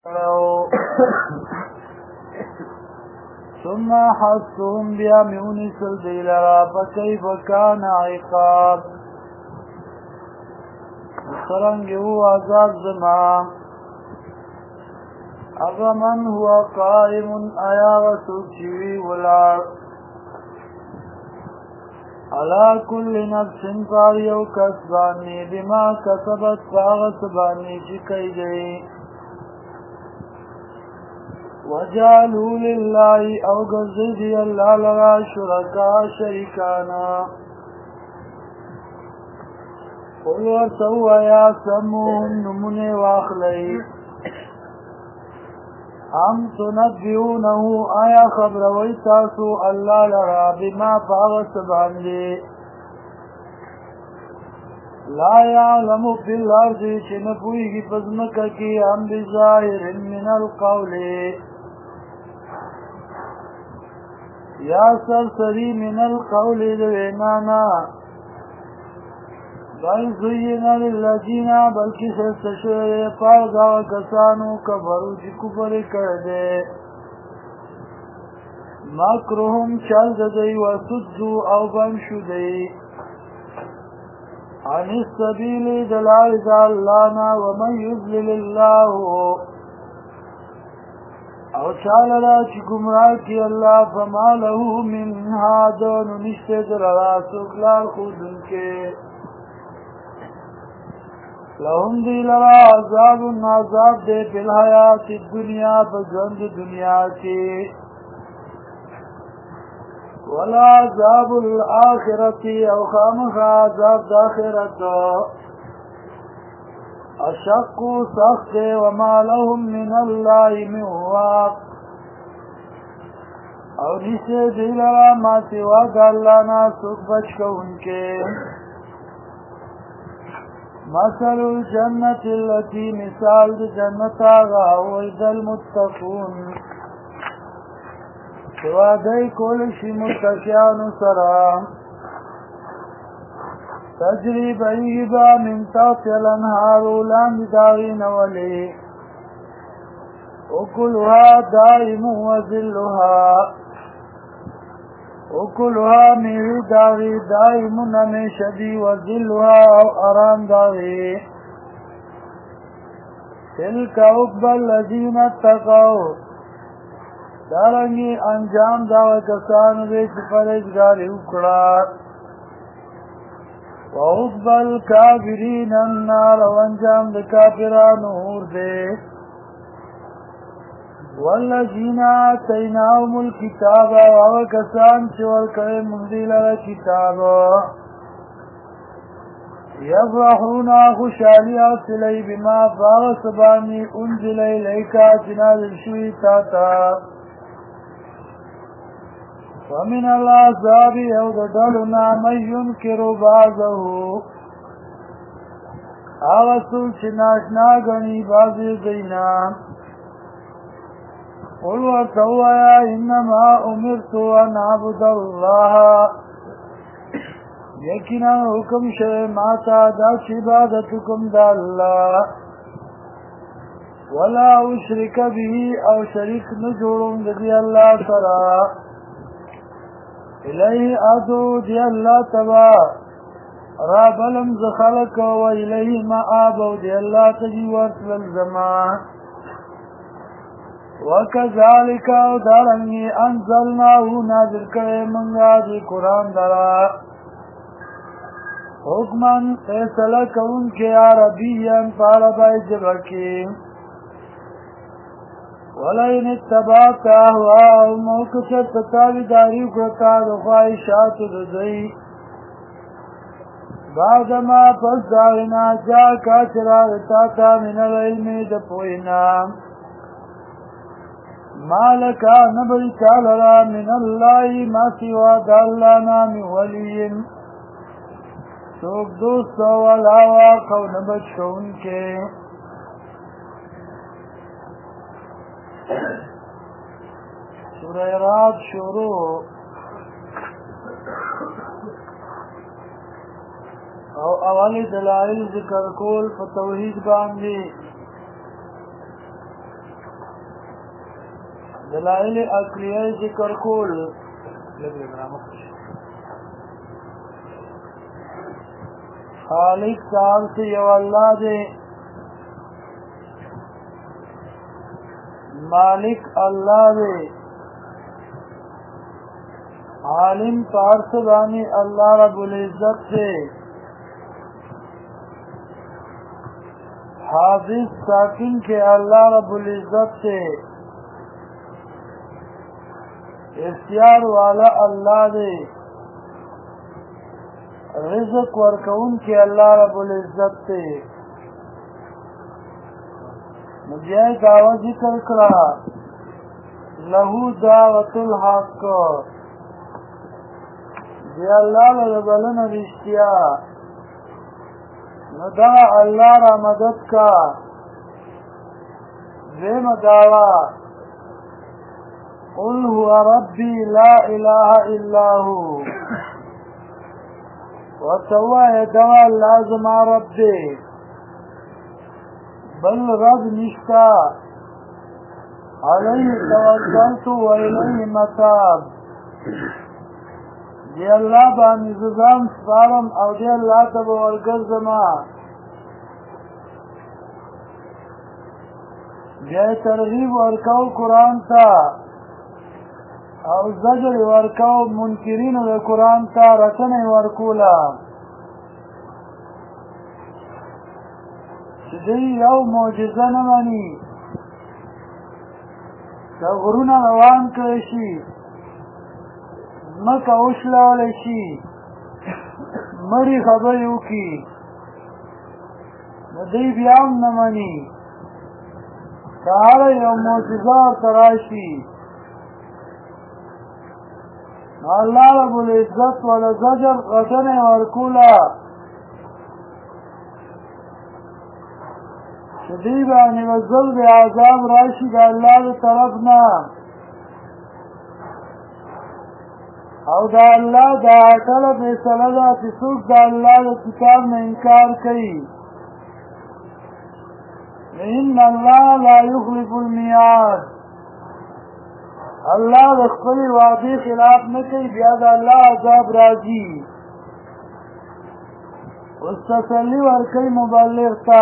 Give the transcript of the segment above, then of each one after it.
ثم حسهم بیا میونی سلدی لرا فکیف کان عقاب سرنگی هو عذاب زمان اغمن هو قائم آیا وسوک چیوی ولار علا کل نفس فاریو کسبانی بما کسبت فاغسبانی چکی گئی وجعلوا لله او گزیدی اللہ لرا شرکا شریکانا قل ورسوا یا سموهم نمون واخلی ام تنبیونه آیا خبروی تاسو اللہ لرا بما فاغس باندی لا یعلم فی الارض چنپویگی پزمکا کی ام بظاہر من القول یا سرسری من القول دوینانا بل زین للذین بلکی خستشوئے پاگا کسانو کبرو چی کفر کردے مکرهم چل دی وسدو او بنشو دی عن السبیل دلال دالانا ومن یضلل اللہ او چالرا چی گمراہ کی اللہ فما له من هادون نشتد روا سکلار خودن کے لهم دی لرا عذاب عذاب دے فی الحیات الدنیا بزند دنیا کی ولا عذاب الآخرتی او خامخ عذاب داخرت اشق سخت وما لهم من اللہ من واق او نیسے دی لرا ما سوا دالانا سک بچ کو ان کے مثل الجنة التي مثال جنة غاوید المتقون سوادی کولشی متقیان سرام تجری بعیبا من تحت الانهار لاند داغین ولی اکلها دائم وزلها اکلها میوی داغی دائمون ہمیشدی وزلها او ارام داغی تلک عقبى الذین اتقوا دارنگی انجام داو کسانو دے چی پرہیزگاری اکڑا وعقبى الکافرین النار وانجام دے کافرانو اور دے والذین آتیناهم الکتاب وکسان چور کرے مندیل کتاب یفرحون خوشحالی حاصلی بما فاغسبانی انزل الیکا جنازل شوی تاتا ومن العذاب یوددلنا من ینکر بعضه آغسل چناشنا گنی بازی دینا قل وتویا انما امرت ان اعبد الله یقینا حکم شوه ماتا دا عبادتکم دا اللہ ولا اشرک به او شریک نجوڑم دی اللہ سرا الیہ ادو دی اللہ تبا رابلم زخلق و الیہ مآب دی اللہ تجی ورسل الزمان وَكَذَلِكَ دارنگی انزلناہو نازل کرے منگا دی قرآن درا حکماً فیصلہ کون کے عربیاً پاربائی جبکی وَلَئِنِ اتَّبَعْتَ أَهْوَاءَهُمْ موقفت تتابداری کرتا دخواہشات دزئی بعدما پس داغنا جا کا چراغتا تا من العلم دپوئنا مالکا نبی تعالی من اللہ ما سوا دالانا من ولیم سوک دوست والاوا قون بچون کے سورہ رات شروع او اولی دلائل ذکر کول فتوحید باندی دلائل عقلیه ذکر کول خالق تعال سے یو اللہ دے مالک اللہ دے عالم پارسبانی اللہ رب العزت سے حافظ ساکن کے اللہ رب العزت سے اختیار والا اللہ دے رزق ورکون کے اللہ رب العزت سے مجھے دعوی ذکر کرا لہو دعوت الحق دی اللہ لبلن رشتیا ندع اللہ را مدد کا زیم دعوی قل هو ربی لا الہ الا ہو وتوائے دوا لازم رب دے بل رب نشتا علیہ توکلت و الیہ متاب دی اللہ بانی زدام سپارم او دی اللہ تب ورگرزما دی ترغیب ورکو قرآن تا او زجر ورکو منکرین د قرآن تا رسن ورکولا چې دی یو معجزه نه مني که غرونه روان کړی شي ځمکه وشلولی شي مړي خبرې وکړي نو دی بیا هم نه مني که هره یو معجزه ورته راشي اللہ رب العزت والا زجر غدن ورکولا شدیبانی وزل بی عذاب راشی دا اللہ دا طرفنا او دا اللہ دا طلب سلدہ تسوک دا اللہ دا کتاب میں انکار کئی ان اللہ لا یخلف المیعاد اللہ رخلی وعدی خلاف نہ کئی بیاد اللہ عذاب راجی اس تسلی ورکی مبلغ تا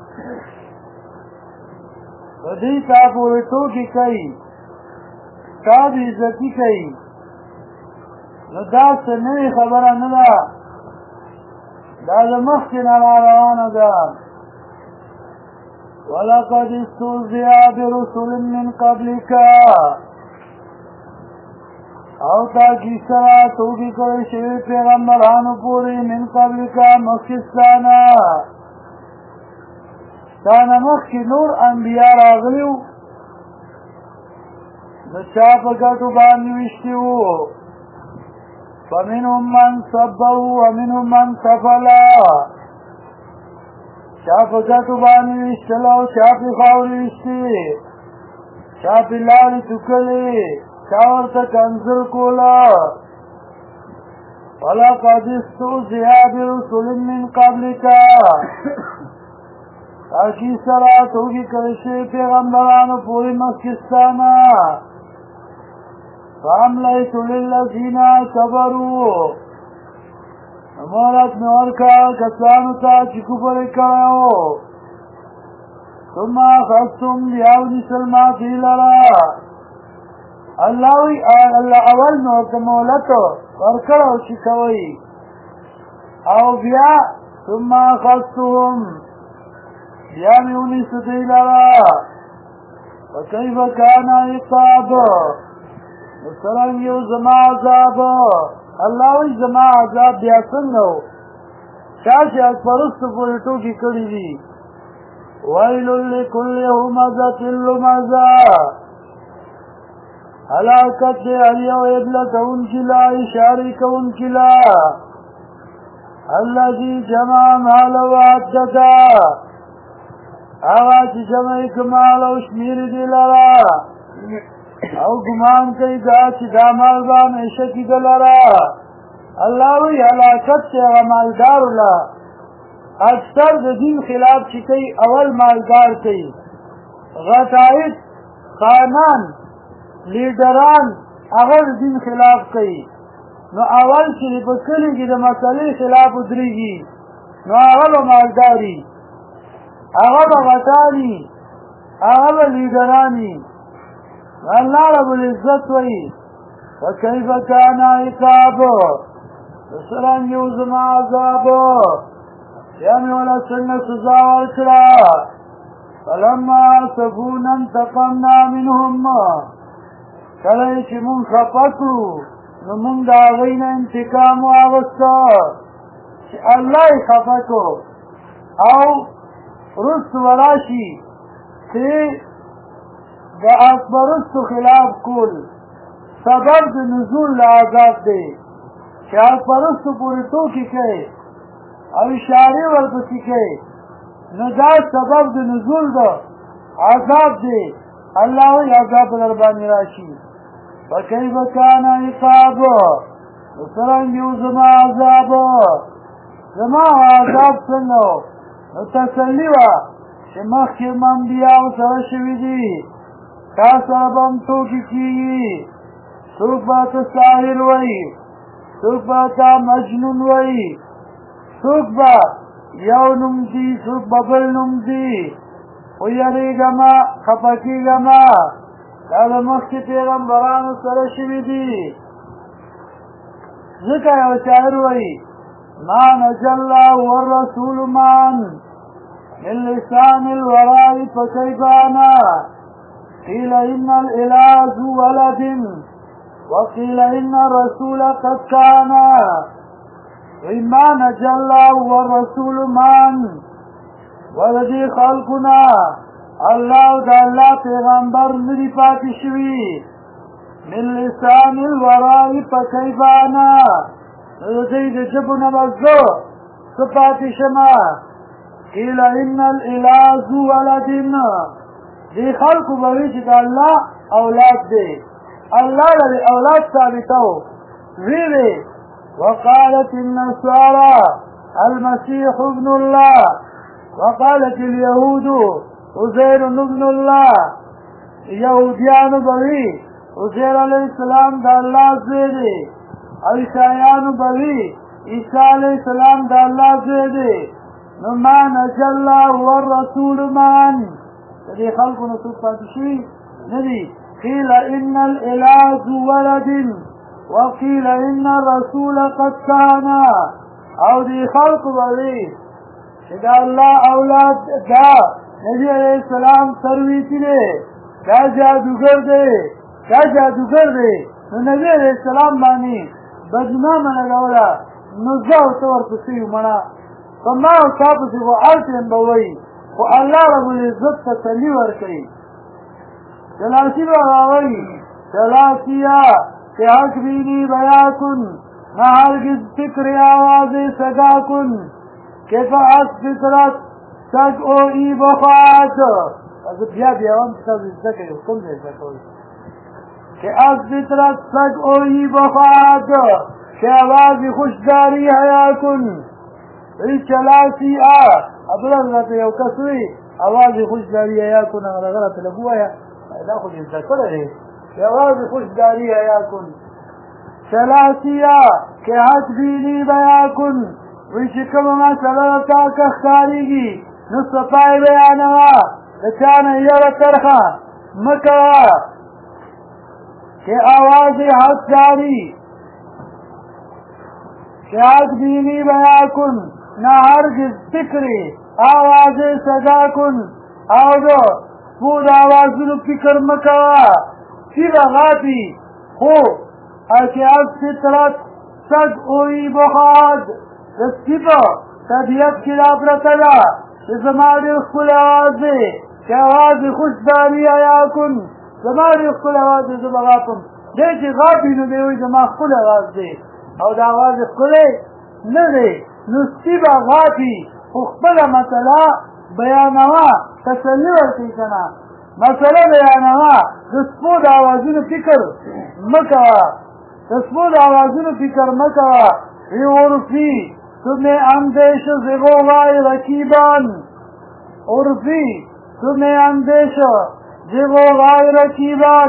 ودی تا پورتو کی کئی تا بھی عزتی کئی ندا سنوی خبر ندا دا مخی نلا روان دا وَلَقَدِ اسْتُهْزِئَ بِرُسُلٍ مِّن قَبْلِكَ او تاکی سرا توگی کوئی شوی پیغمبرانو پوری من قبل کا مخستانا تانا مخی نور انبیاء راغلیو نچا پا گٹو بانیوشتیو فمنهم من صبهو ومنهم من صفلا چا پا گٹو بانیوشتلو چا پی خاوریشتی چا پی لاری تکلی چاورتا کنزل کولا وَلَقَدِ اسْتُهْزِئَ بِرُسُلٍ مِّن قَبْلِكَ تاکی سرات ہوگی کرشی پیغمبرانو پوری مکستانا فَعَمْلَيْتُ لِلَّذِينَ صَبَرُوا مولت نورکا کسانو تا چکو پر کراؤ ثم خستم بیاونی سلماتی لرا اللہوی اللہ اول نورت مولتو ورکڑو چکوئی او بیا ثم خستهم بیا میونی ستی لرا وکیف کانا عقاب سرنگیو زما عذاب اللہوی زما عذاب بیا سنگو شاشی از پرست پورتو کی کری دی ویل لکل همزت اللمزا حلاکت دے علیو ابلت ان کلا اشاری کا ان کلا اللذی جمع مال و عددا آغا چی جمع کمال و شمیر دی لرا او گمان کئی دا چی دا مالبان ایشکی دلرا اللہ وی حلاکت سے اغا مالدار لا اکثر دا دین خلاف چی کئی اول مالدار کئی غطائد خانان لیډران هغه د دین خلاف کوي نو اول چې په کلي کې د مسلې خلاف ودرېږي نو هغه به مالداري هغه به غټاني هغه به لیډراني الله رب العزت وایي وکیف کان عقاب څرنګه یو زما عذاب یا مې ولا څنګه سزا ورکړه فلما سفونا انتقمنا منهم کله چې مونږ خفه کړو نو مونږ د هغوی نه انتقام واغسته چې الله یې خفه کړو او رست وراشي چې د اکبرستو خلاف کول سبب د نزول د عذاب دی چې اکبرستو پورې ټوکې کوي او اشارې ورپسې کوي نو دا سبب د نزول د عذاب دی الله وی عذاب در باندې راشي فکیف کان عقاب څرنګه یو زما عذاب زما عذاب څنګه نو تسلي وه چې مخکې انبیاو سره شوي دي تا سره به هم ټوکې کېږي څوک به ته ساحر وایي څوک به تا مجنون وایي څوک به یو نوم دي څوک به بل نوم دي خو یریږه مه خفه کېږه مه دا د مخکې پیغمبرانو سره شوي دي ځکه یو شاعر وایي ما نجى الله والرسول معا من لسان الوراء فكيف أنا قيل إن الإله ذو ولد وقيل إن الرسول قد كان وإما نجى الله والرسول معا ولدي خلقنا الله دا الله پیغمبر ندی پاتې شوي من لسان الوراء فكيف أنا دې د ژبو نه به زه څه پاتې شمه قیل ان الاله ذو ولد دې خلکو به وي چې د الله اولاد دی الله له اولاد ثابتو ویلې وقالت النصارى المسيح ابن الله وقالت اليهود عزير ابن الله یهودیانو به وي عزیر علیه السلام د الله زوی دی او عیسایانو به وي عیسی علیه السلام د الله زوی دی نو ما نجى الله والرسول معا د دې خلکو نه څوک پاتې شوي نه دي قیل ان الاله ذو ولد وقیل ان الرسول قد كان او دې خلکو به وي چې د الله اولاد دا نبي علیه السلام سرویسی دی دا جادوګر دی دا جادوګر دی نو نبي علیه السلام باندې بدنامه لګوله نو زه ورته ورپسې یم مړه په ما او تا پسې خو هر ټایم به وایي خو الله رب العزت تسلي ورکوي جلاسي به راوایي جلاسیه که حق بینی بیا کن نه هرگز فکر آواز سگا کن که از فطرت سگ او ای بخواهد از بیا هم تاز ازده که کم ازده کوي که از فطرت سگ او ای بخواهد که آواز خوشداری حیا کن ای چلاسی ابلغ رته یو کس وي آواز خوشداری حیا کن هغه غلط لګو یا دا خو دې ذکر دی آواز خوشداری حیا کن چلاسیا که حق بینی بیا کن وی چې کومه مسله تا که ښکارېږي نو صفای بیانوه د چا نه یره ترخه مه کوه که آواز حق جاری که حق بینی بیا کن نه هرگز فکری آواز صدا کن او دو سپود آوازونو فکر مه کوه سیر غاپی خو که از فطرت سگ اوی بخواد د سپیپه طبیعت کې را پرته ده چې زما ډېر ښکلی اواز دی چې اواز خوشداري حیا کن زما ډېر ښکلی اواز دی زه به غاپم دی چې غاپي نو دی وایي زما ښکلی اواز دی او د اواز ښکلی نه دی نو سپي به غاپي خو خپله مسله بیانوه تسلي ورکوي که نه مسله بیانوه د سپو د اوازونو فکر مه کوه د سپو د اوازونو فکر مه کوه ای عرفی تمہیں اندیش زغوغای رکیبان عرفی تمہیں اندیش زغوغای رکیبان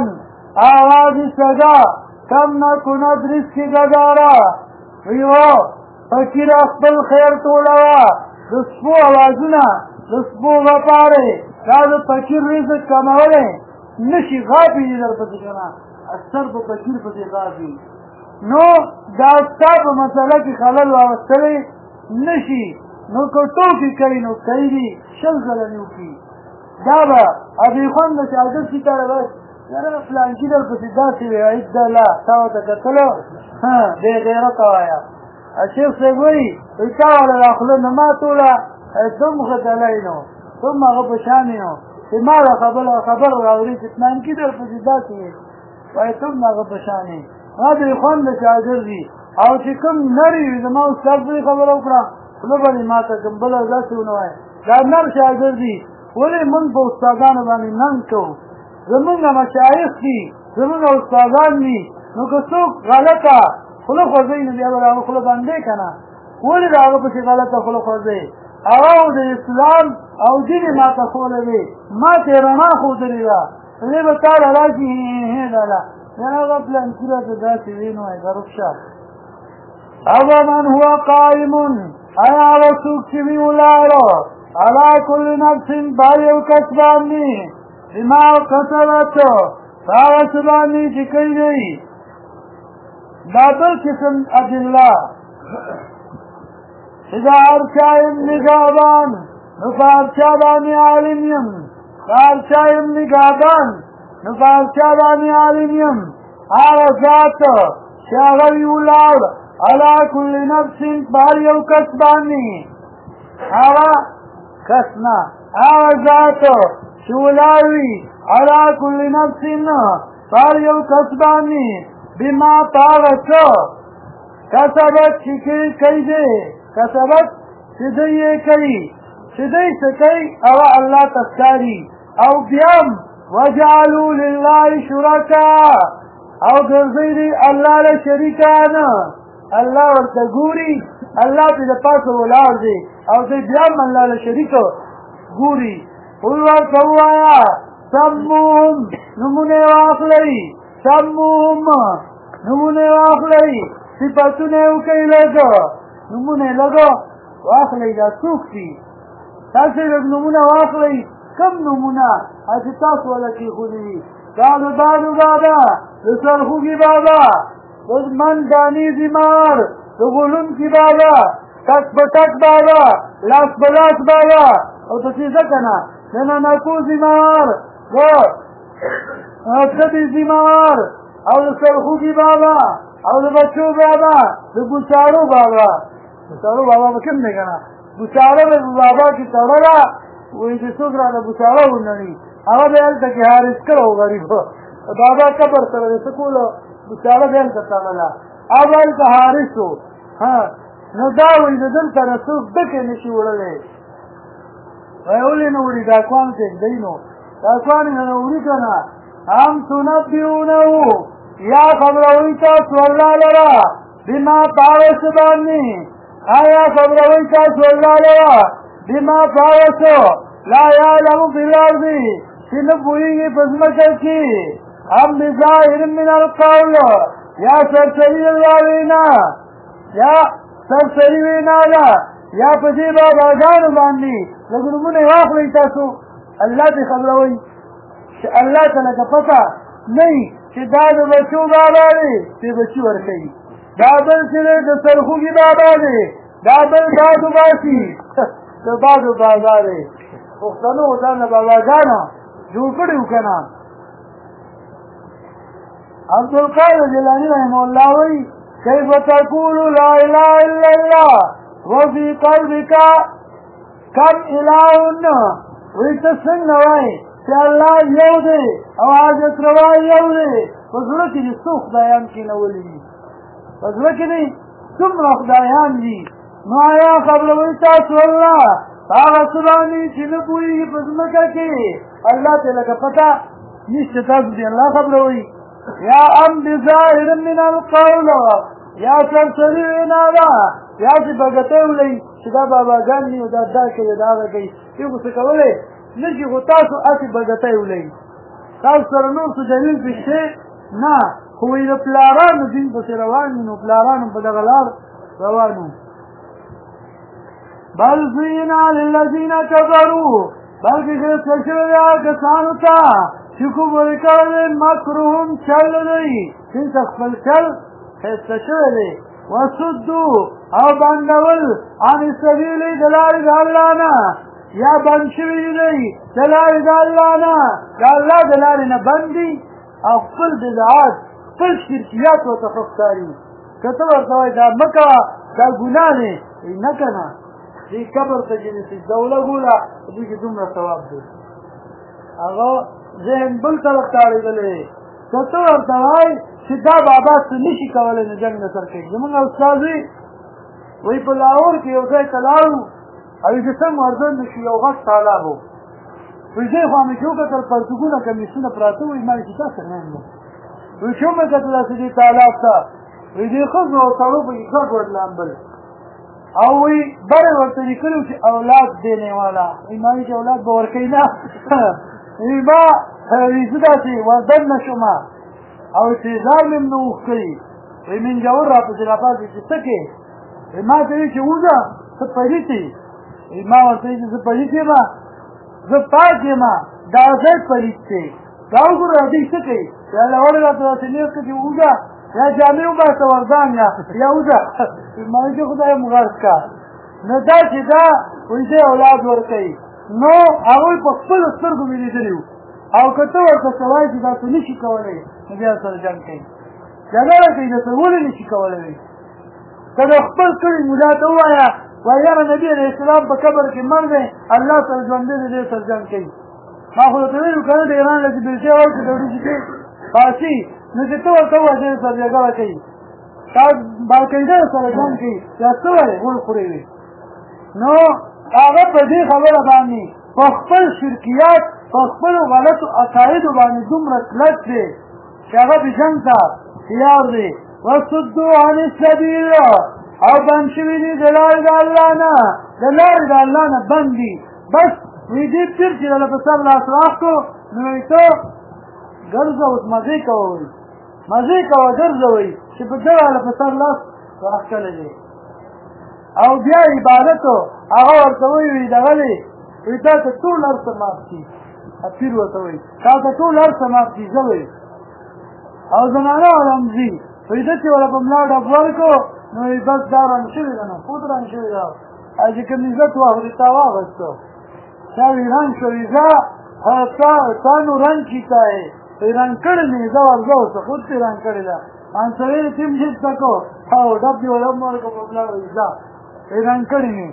آوازی سگا کم نکند رزق گدارا ویو فکر اخبر خیر طولوا دسپو آوازونا دسپو غپاره دا فکر رزق کموله نشی غابی در پتکنا اکثر پا فکر پتی غابی نو دا ستا پا مسئلہ کی خلل واستلی نشی نو کتو کی کئی نو کئی دی شل زلنیو کی دا با ابی خوان دا شاگرد کی تارا بس یارا فلانکی در پسی داسی وی عید دا لا تاو تا کتلو بے غیرت آیا الشیخ سے گوئی اتاوالا داخلو نماتولا تم خدلائنو تم اغا پشانینو مالا خبر راوری چتنانکی در پسی داسی وی وی تم اغا پشانی ابی خوان دا شاگرد دی او چې کوم نری وي زما استاد دې خبره وکړه خوله باندې ما ته کوم بله داسې ونه وایه دا نر شاګرد دي ولې موږ په استادانو باندې ننګ کوو زمونږ مشایخ دي زمونږ استادان دي نو که څوک غلطه خوله خوځوي نو بیا به د هغه خوله بندې که نه ولې د هغه پسې غلطه خوله خوځوي هغه د اسلام او دین یې ما ته ښوولی دی ما ته یې رڼا ښودلې ده دې به تا له راشي لاله یاره هغه پلانکي راته داسې وي نو وایي غروب شه او من هو قائم ایا وسوک چې وی ولاړو علا کل نفس باریو کسبانی بما کسبت هغه څه باندې چې کوي دی دا بل قسم ادله اذا ارچایم نگابان نو پارچا باندې عالم یم ارچایم نگابان نو پارچا باندې عالم یم هغه ذات چې هغه وی ولاړ علا کل نفس باریو کسبانی هوا کسنا هوا ذاتو شولاوی علا کل نفس باریو کسبانی بما پاغسو کسبت چکی کئی دے کسبت چدئی کئی چدئی سکئی او اللہ تسکاری او بیام وجعلو للہ شرکا او گرزیدی اللہ لشریکانا الله ورته ګوري الله دې د پاسه ولاړ دی او دې بیا الله له شریک ګوري ورته وایا سمون نمونه واخلئ سمون نمونه واخلئ صفاتونه وکړئ لګو نمونه لګو واخلئ دا څوک دي تاسو یې نمونه واخلئ کم نمونه چې تاسو ولکې خولي دا بابا د سرخوږي بابا من دانی زمار تو غلوم کی بابا تک بٹک بابا لاس بلاس بابا او تو چیزا کنا ننا نکو زمار تبی زمار او سرخو کی بابا او بچو بابا بچارو بابا بچارو بابا بکم نہیں کنا بچارو بابا کی تڑا وہی جسوک رانا بچارو اننی او بیل تکی حارس کرو غریب بابا کبر سر سکولو بچاره بیل کتاولا اول که حارسو نو داوی دلته رسوک دکې نشي وړلی وی ولې نه وړي ډاکوان پرېږدئ نو ډاکوان یې نه وړي که نه هم تنبئونه یا خبروئ تاسو الله لره بما په هغه څه باندې آیا خبروئ تاسو الله لره بما په هغه څه لا یعلم فی الارض چې نه پوهېږي په ځمکه کې هم بظاهر من القول یا سرسری الواوینا یا سرسری وینا دا یا پدی باباگانو باندی لیکن نمونه واخلی تاسو اللہ تی خبروئی اللہ تلک پتا نہیں چی دا دو بچو بابا دی تی بچو ورکی دا بل چلے دا سرخوگی بابا دی دا بل بادو باسی دا بادو بابا دی پختنو دا باباگانو جو کڑیو کنا عبدالقادر جیلانی رحمه اللہ وی کیف تقول لا الہ الا اللہ وفی قلبک کم الہن وی تسنگ وی چی اللہ یو دے او حاجت روائی یو دے فضلکی دی سو خدایان کی نولی دی فضلکی دی سمر خدایان دی نو آیا خبروی تاسو اللہ تاغا سبانی چی نبوئی پزمکا کی اللہ تلک پتا نیشت تاسو دی اللہ خبروی یا ام بظاہر من القول یا سرسری وینادا یا سی بگتے ہولی چدا بابا گان نیو دا کئی دا آگا کئی یو کسی کولی نشی خطاسو اسی بگتے ہولی تاسو سره نور څه دلیل پېښې نه خو وایي د پلارانو دین پسې روان وي نو پلارانو په دغه لار روان وو بل زین للذین کفروا بلکې ښایسته شوی دی هغه کسانو ته چې کفر کړی مکرهم چل دی دلته خپل چل ښایسته شوی دی وصدوا او بندول عن السبیل د لارې د الله نه یا بند شوي دی د لارې د الله نه د الله د لارې نه بند دي او خپل بدعات خپل شرکیات ورته ښه ښکاري که ته ورته وایې دا مه کوه دا ګناه دی نه که نه دې قبر ته چې سجده ولګوله په دوی کې دومره ثواب دی هغه ذهن بل طرف ته اړېدلی دی که ته ورته وایې چې دا بابا څه نه شي کولی نو جنګ نه سر کوي زمونږ استاد وایي په لاهور کې یو ځای ته لاړو او چې څنګه ورځن نه شو یو غټ تالاب و وایي دې خوا مې چې وکتل پرتوګونه کمیسونه پراته وایي ما چې دا څه نه یم وایي چې ومې کتل داسې دې تالاب ته وایي دې ښځو او سړو پکې ګډ وډ لامبل او وایي بره ورته لیکلي چې اولاد دینے والا وایي ما چې اولاد به ورکوي نه وایي ما زه داسې وردن نه شوم او اتظار مې نه وښکوي وایي منجور راپسې راپاسې چې څه کې وایي ما ته وایي چې وځه ته پلیت یې وایي ما ورته وایي چې زه پلیت یم زه پاک یم دا ځای پلیت دی دا وګوره دوی څه کوي یا لوړې راته داسې نیغ کړي چې وځه یا جامې وباسه وردان یا وځه ما وایي چې خدای مو غرض کا نو دا چې دا وایي دی اولاد ورکوي نو هغوی په خپلو سترګو مې لیدلي وو او که ته ورته څه وایې چې دا څه نه شي کولی نو بیا سره جنګ کوي جګړه کوي درته ولې نه شي کولی که د خپل کلي ملا ته ووایه وایي یاره نبي علیه السلام په قبر کې مړ دی الله سره ژوندی دی دې سره جنګ کوي ما خو درته ویلو که نه د ایران له چې بلچې ورکړي د وریجې کې باسي نو چې ته ورته ووایه دې سره جګړه کوي تا بالقاعده سره جنګ کوي یا څه وایې غول خورې وي نو هغه په دې خبره باندې په خپل شرکیات په خپلو غلطو عقایدو باندې دومره کلک دی چې هغه د جنګ ته تیار دی وصدوا عن السبیل او بند شوي دي د لارې د الله نه د لارې د الله نه بند دي بس وایي دې پیر چې دله په سر لاس راښکو نو وایي ته ګرځه اوس مزې کوه وایي مزې کوه ګرځه وایي چې په ده والا په سر لاس راښکلی دی او بیا عبادتو هغه ورته وایي دغه دی وایي تا ته ټول هر څه معاف دي پیر ورته وایي تا ته ټول هر څه معاف دي زه وایي او زنانه والا هم ځي وایي ده چې والا په ملا ډب ورکړو نو وایي بس دا رنګ شوي ده نو خود رنګ شوي ده او چې کوم عزت واخلي تا واخیستو تا وایي رنګ شوي زه تا نو رنګ کیتا ہے وایي رنګ کړی مې زه ورځه اوسه خود پې رنګ کړی ده انسویل تیم جیت تکو او ډب دې والا هم ورکړو په ملا وایي ځه وایي رنګ کړی مې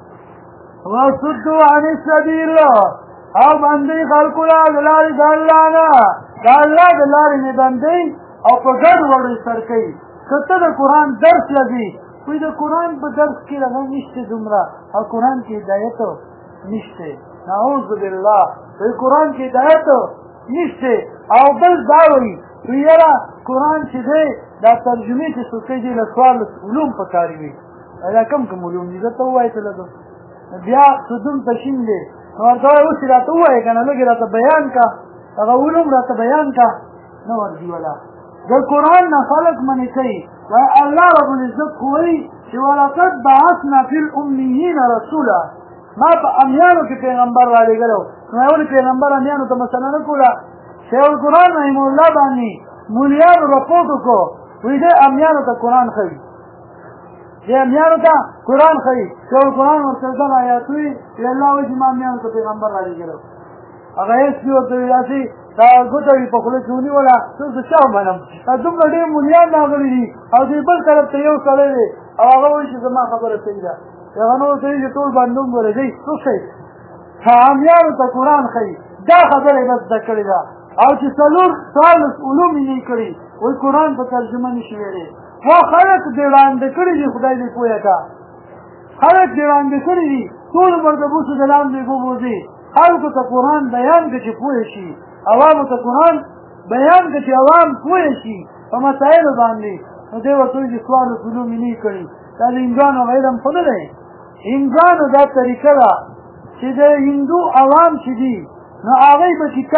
وصدوا عن السبیل او بندی خلقو لا د لارې د الله نه د الله د لارې نه بندی او په ګډ وډو سر کوي که ته د قرآن درس لګي وایي د قرآن په درس کې هغه نشته دومره او قرآن کې هدایت نشته نعوذ بالله وایي قرآن کې هدایت نشته او بل دا وایي یاره قرآن چې دی دا ترجمې چې څوک دی له څوارلس علوم پکاري وي دا کم کم علوم دي زه ته ووایې ته لږ بیا سدوم تشین دی نو ورته وایي اوس یې راته ووایې که نه لږ یې راته بیان که هغه علوم راته بیان که نه ورځي ولا د قرآن نه خلق منې کوي وایي الله رب العزت خو وایي چې ولقد بعثنا فی الامیین رسولا ما په امیانو کې پیغمبر رالېږلی نو ولې پیغمبر امیانو ته مسله نه کوله شیخ القرآن رحمه الله باندې مولیانو رپورټ وکړو وایي دی امیانو ته قرآن ښایي چې امیانو ته قرآن ښایي شیخ القرآن ورته دغه آیات وایي چې الله وایي چې ما امیانو ته پیغمبر رالېږلی هغه هېڅ پې ورته وایي داسې دا ګوته وي په خوله کې ونیوله څه زه چا ومنم دا دومره ډېر مولیان راغلي دي او دوی بل طرف ته یو سړی دی او هغه وایي چې زما خبره صحیح ده هغه نو ورته وایي چې ټول بندوم ورځئ څه شئ عامیانو ته قرآن ښایي دا خبره یې بس زده کړې ده او چې څلور څوارلس علوم یې نه کړي وایي قرآن په ترجمه نه شي ویلی خو خلک دې ړانده کړي دي خدای دې پوهه که خلک دې ړانده کړي دي ټول عمر د بوسو د لاندې وبوځي خلکو ته قرآن بیان که چې پوه شي عوامو ته قرآن بیان که چې عوام پوه شي په مسایلو باندې نو دی ورته وایي چې څوارلس علوم یې نه کړي دا د هندوانو علم خو نه دی هندوانو دا طریقه ده چې د هندو عوام چې دي نو هغوی به کتاب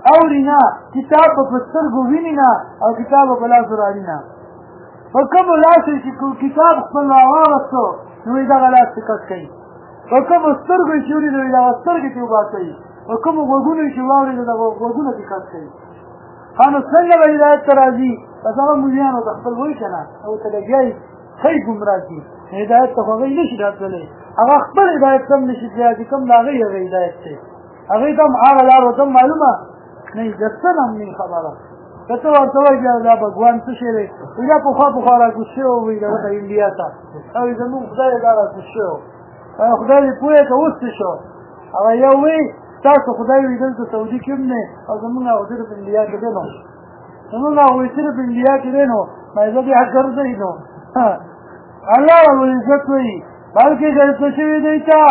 اوري نه، کتاب په سترګو ویني نه او کتاب په لاسو راړي نه. په کومو لاسو چې کتاب خپل راواغستو نو یې دغه لاس کټ کوي، په کومو سترګو چې وري نو یې دغه سترګې چې وباسوي، په کومو غوږونو چې واوري نو دغه غوږونه کې کټ کوي. نو څنګه به هدایت ته راځي؟ بس هغه مليانو ته خپل وایي که نه او ته لګیایي ښایي ګمراه کړي، هدایت ته خو هغوی نه شي راتللی، هغه خپل هدایت ته هم نه شي تللی چې کوم د هغوی هغه هدایت دی، هغوی ته هم هغه لار ورته معلومه نه وي، د څه نه هم نه خبره. که ته ورته وایي بیا دا بګوان څه شی دی؟ وایي دا پخوا راکوز شوی وایي دغه انډیا ته، او زمونږ خدای دا راکوز شوی، خدای دې پوهې که اوس څه شو؟ هغه یو وایي تاسو خدای وایي دلته سعودي کې هم دی او زمونږ هغه صرف انډیا کې دی نو، زمونږ هغوی صرف انډیا کې دی نو مایزه بیا ګرځوي نو. الله ربالعزت وایي بلکې ګرځته شوي دی ته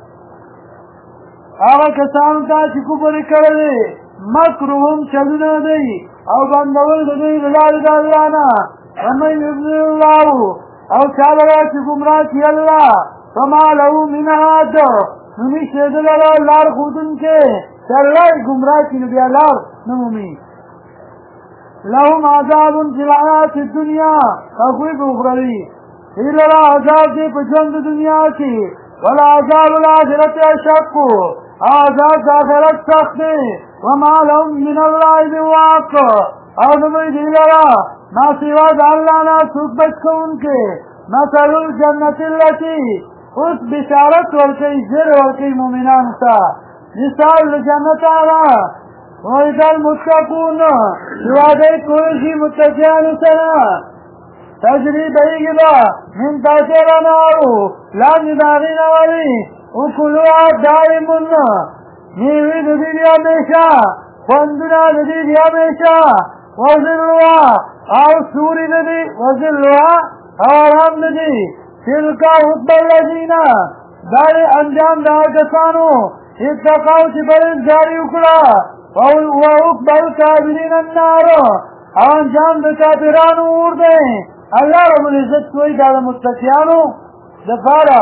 هغه کسانو ته چې کفر یې کړی دی، مکرهم چلونه دی او بندول د دوی له لارې د الله نه. ومن یضلل الله او چا لره چې ګمراه کړي الله فما له من هاد نو نشته د لره لار ښودونکی، چې الله یې ګمراه کړي نو بیا لار نه مومي. لهم عذاب فی الحیات الدنیا هغوی به اخروي، دوی لره عذاب دی په ژوند د دنیا کې، والعذاب الآخرة اشق عذاب د آخرت سخت دی. وما لهم من الله من واق او نموی دی لرا ما سوا د الله نه څوک بچ کوونکی. مثل الجنة التي اوس بشارت ورکوي زیر ورکوي مؤمنانو ته، مثال د جنت هغه وعد المتقون چې وعده یې کړی شي متقیانو سره، تجري بهیږي به من تحتها الانهار لاندې د هغې نه ولي اکلها دائم میوې د دې دي همیشه، خوندونه د دې دي همیشه، وظلها او سوري د دې وظلها او آرام د دې. تلک عقبى الذین دا دی انجام د هغه کسانو اتقوا چې پرهیزګاري وکړه، وعقبى الکافرین النار او انجام د کافرانو اور دی. الله ربالعزت وایي دا د متقیانو دپاره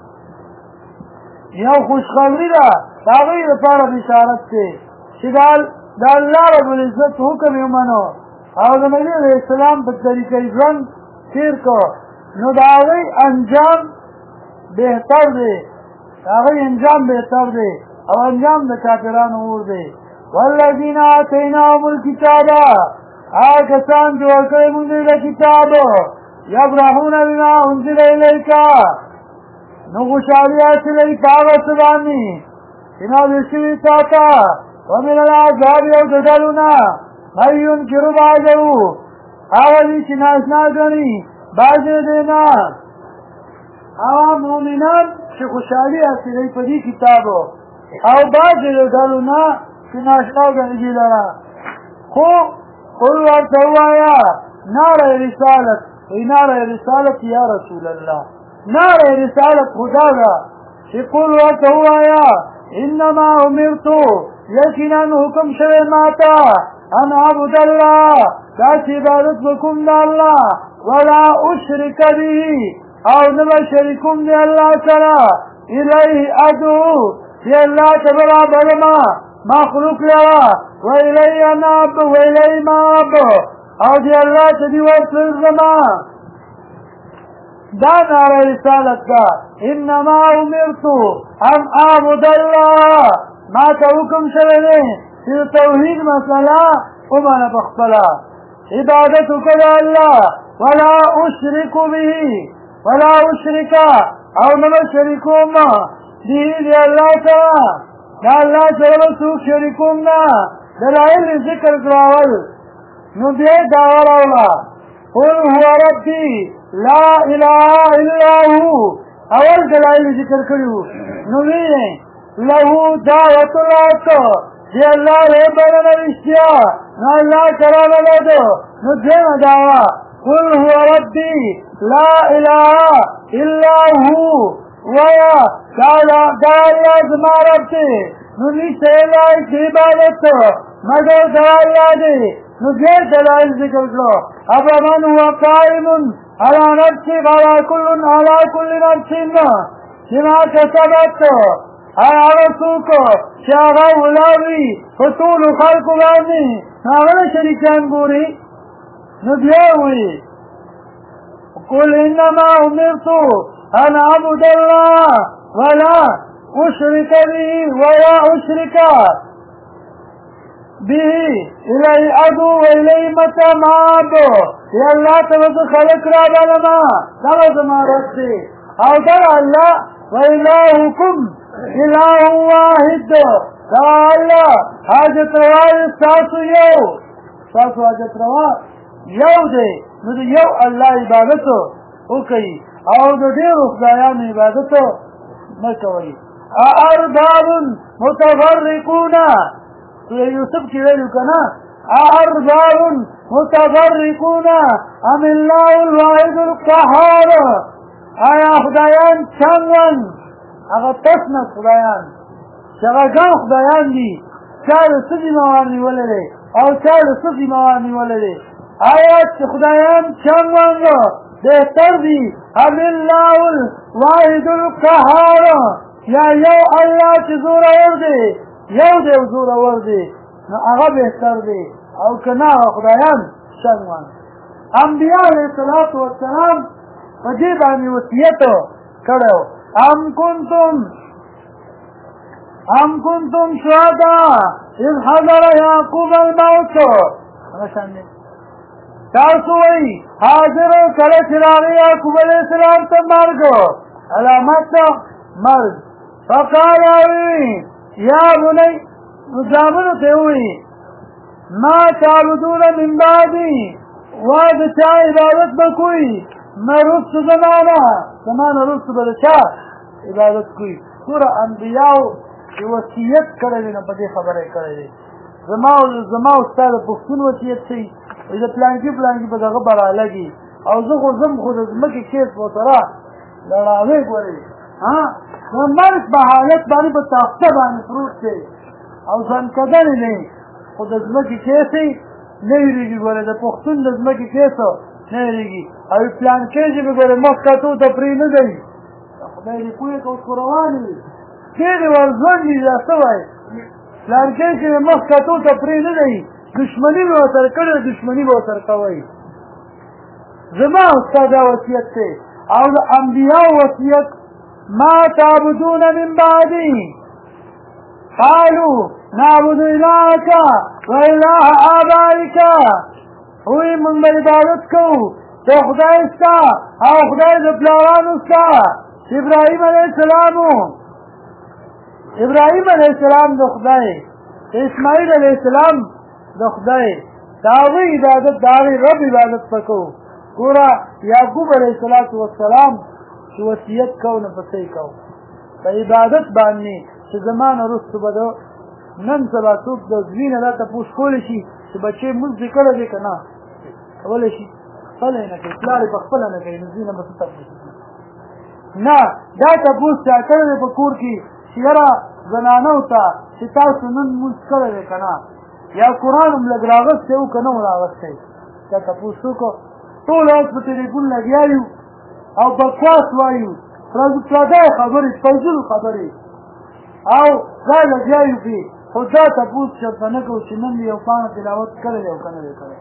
یو خوشخبري ده، د هغوی دپاره بشارت دی چې د الله ربالعزت حکم یې ومنو او د نبي علیه السلام په طریقه ژوند تېر کړو نو د هغوی انجام بهتر دی، د هغوی انجام بهتر دی او انجام د کافرانو اور دی. والذین آتیناهم الکتاب هغه کسان چې ورکړی مونږ دوی له کتاب یفرحون بما انزل الیک نو خوشحالي حاصلوي په هغه څه باندې چې نازل شوي تا ته، ومن العذاب او د ډلو نه من ینکر بعضه هغه دي چې ناشنا ګڼي بعض دې نه، هغه مؤمنان چې خوشحالي حاصلوي په دې کتابو او بعض د ډلو نه چې ناشنا ګڼي دې لره. خو قل ورته ووایه ناره رسالت ای ناره رسالت یا رسول الله، ناره رسالت خدا ده چې قل ورته ووایه انما امرتو یقینا حکم شوی ماته ان اعبد الله دا چې عبادت وکړم د الله ولا اشرک به او نه به شریکوم د الله سره الیه ادعو چې الله ته برابرما مخلوق لرا وإلي أناب وإلي ماب او دی اللہ تدی ورسل زما دا نارا رسالت دا انما امرتو ان اعبد اللہ ما تا حکم شوئے چې توحید مسئلہ امانا بخبلا عبادتو کدا اللہ ولا اشرک به ولا اشرک او نما شرکوم دی اللہ سرا دا اللہ سره څوک شریکوم نه دلایل ذکر کراول نو بیا داور اولا قل هو ربی لا اله الا هو اول دلایل ذکر کړو نو وی له دعوت الحق دی الله له بیان رښتیا نو الله تعالی له دو نو دغه دعوا قل هو ربی لا اله الا هو ویا دا اللہ زما رب تے نو نیچے لائق عبادت مگر دا اللہ دے نو غیر دلائل ذکر کرو اب من ہوا قائم على نفسه على كل نفس بما كسبت هغه څوک چې هغه ولاړ وي په ټولو خلکو باندې هغه نه شریکان ګوري نو بیا وایي قل انما امرت ان اعبد الله ولا اشرك به ولا اشرك به اليه ادعو واليه متاب یا الله تبارک خلق را بلما دا زما رب دی او دا الله والهکم اله واحد دا الله حاجت روا تاسو یو تاسو حاجت روا یو دی نو یو الله عبادت وکړي او د ډېرو خدایانو عبادت مه کوئ ارباب متفرقون یوسف کې ویلو که نه ارباب متفرقون ام الله الواحد القهار آیا خدایان څنګه هغه تسنه خدایان چې هغه ګڼ خدایان دي چا د څه ذمهوار نیولی دی او چا د څه ذمهوار نیولی دی آیا چې خدایان څنګه بهتر دي ام الله الواحد القهار یا یو الله چې زورور دی یو دی زورور دی نو هغه بهتر دی او که نه هغه خدایان څنګه انبیا علیه الصلاة والسلام په دې باندې وصیت کړی ام کنتم شهداء اذ حضر یعقوب الموت تاسو وایي حاضر کله چې راغی یعقوب علیه السلام ته مرګ علامت مرګ فقال یا بني زامنو ته وایي ما تعبدون من بعدي واد چا عبادت بکوي مرست زمانه رست به د چا عبادت کوي ګوره انبیاو چې وصیت کړی دی نو په دې خبره یې کړی دی زما او ستا د پښتون وصیت شي د پلانکي په دغه به رالګي او زه خو ځم خو د ځمکې کیس به سره لړاوی ګورې د مرګ په حالت باندې په تاخته باندې پروت دی او ځانکدنې دی خو د ځمکې کیس یې نه ویرېږي ګوره د پښتون د ځمکې کیس نه ویرېږي او پلانکۍ چې به ګوره مخ کتو ته پرې نه دی خدای دې پوهې که اوس خو روانې وي ډېرې ورژوند دي دا څه وایي پلانکۍ چې به مخ کتو ته پرې نه دی دشمني به ورسره کړې دشمني به ورسره کوئ زما او ستا دا وصیت دی او د انبیاو وصیت ما تعبدون من بعدي قالوا نعبد إلهك وإله آبائك وی من به عبادت کوو د خدای ستا او خدای د پلارانو ستا ابراهیم علیه السلام د خدای اسماعیل علیه السلام د خدای د هغوی عبادت د هغې رب عبادت به کوو ګوره یعقوب علیه السلام چې وصیت کوو نو په څه کوو په عبادت باندې چې زما نه وروسته به د نن سبا څوک د زوی نه دا تپوس کولی شي چې بچې مونځ دې کړی دی که نه کولی شي خپله یې نه کوي پلار یې په خپله نه کوي نو زوی نه به څه تپوس نه دا تپوس چا کړی دی په کور کې چې یاره زنانو ته چې تاسو نن مونځ کړی دی که نه یا قرآن هم لږ راغستی و که نه و راغستی دا تپوس وکړو ټول اوس په ټلیفون لګیا یو او بکواس وایو پردی خبرې فضول خبرې او دا لګیا یو پې خو دا تپوس چېرته نه کوو چې نن یو پاڼه تلاوت کړی دی او که نه دی کړی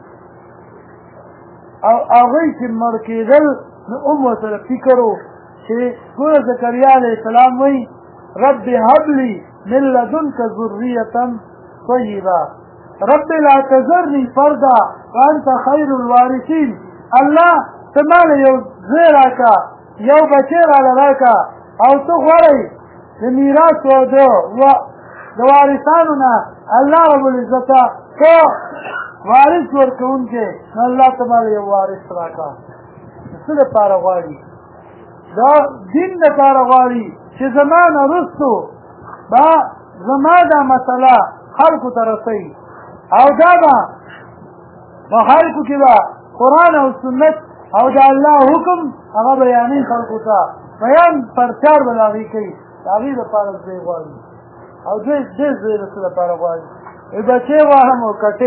او هغوی چې مړ کېدل نو هم ورسره فکر و چې ګوره زکریا علیه السلام وایي رب هب لي من لدنك ذرية طيبة رب لا تذرني فردا وانت خير الوارثين الله ته ماله یو ځای راکړه یو بچی راله راکړه او ته غواړئ د میراث و د وارثانو نه الله رب العزته ته وارث ورکوونکی نو الله ته ماله یو وارث راکړه څه دپاره غواړي دا دین دپاره غواړي چې زما نه وروستو به زما دا مسله خلکو ته رسوي او دا به په خلکو کې به قرآن او سنت او د الله حکم هغه بیانوي خلکو ته بیان پرچار به د هغې کوي د هغې دپاره ځای غواړي او دوی ډېر ځای د څه دپاره غواړي بچې غواړم او کټې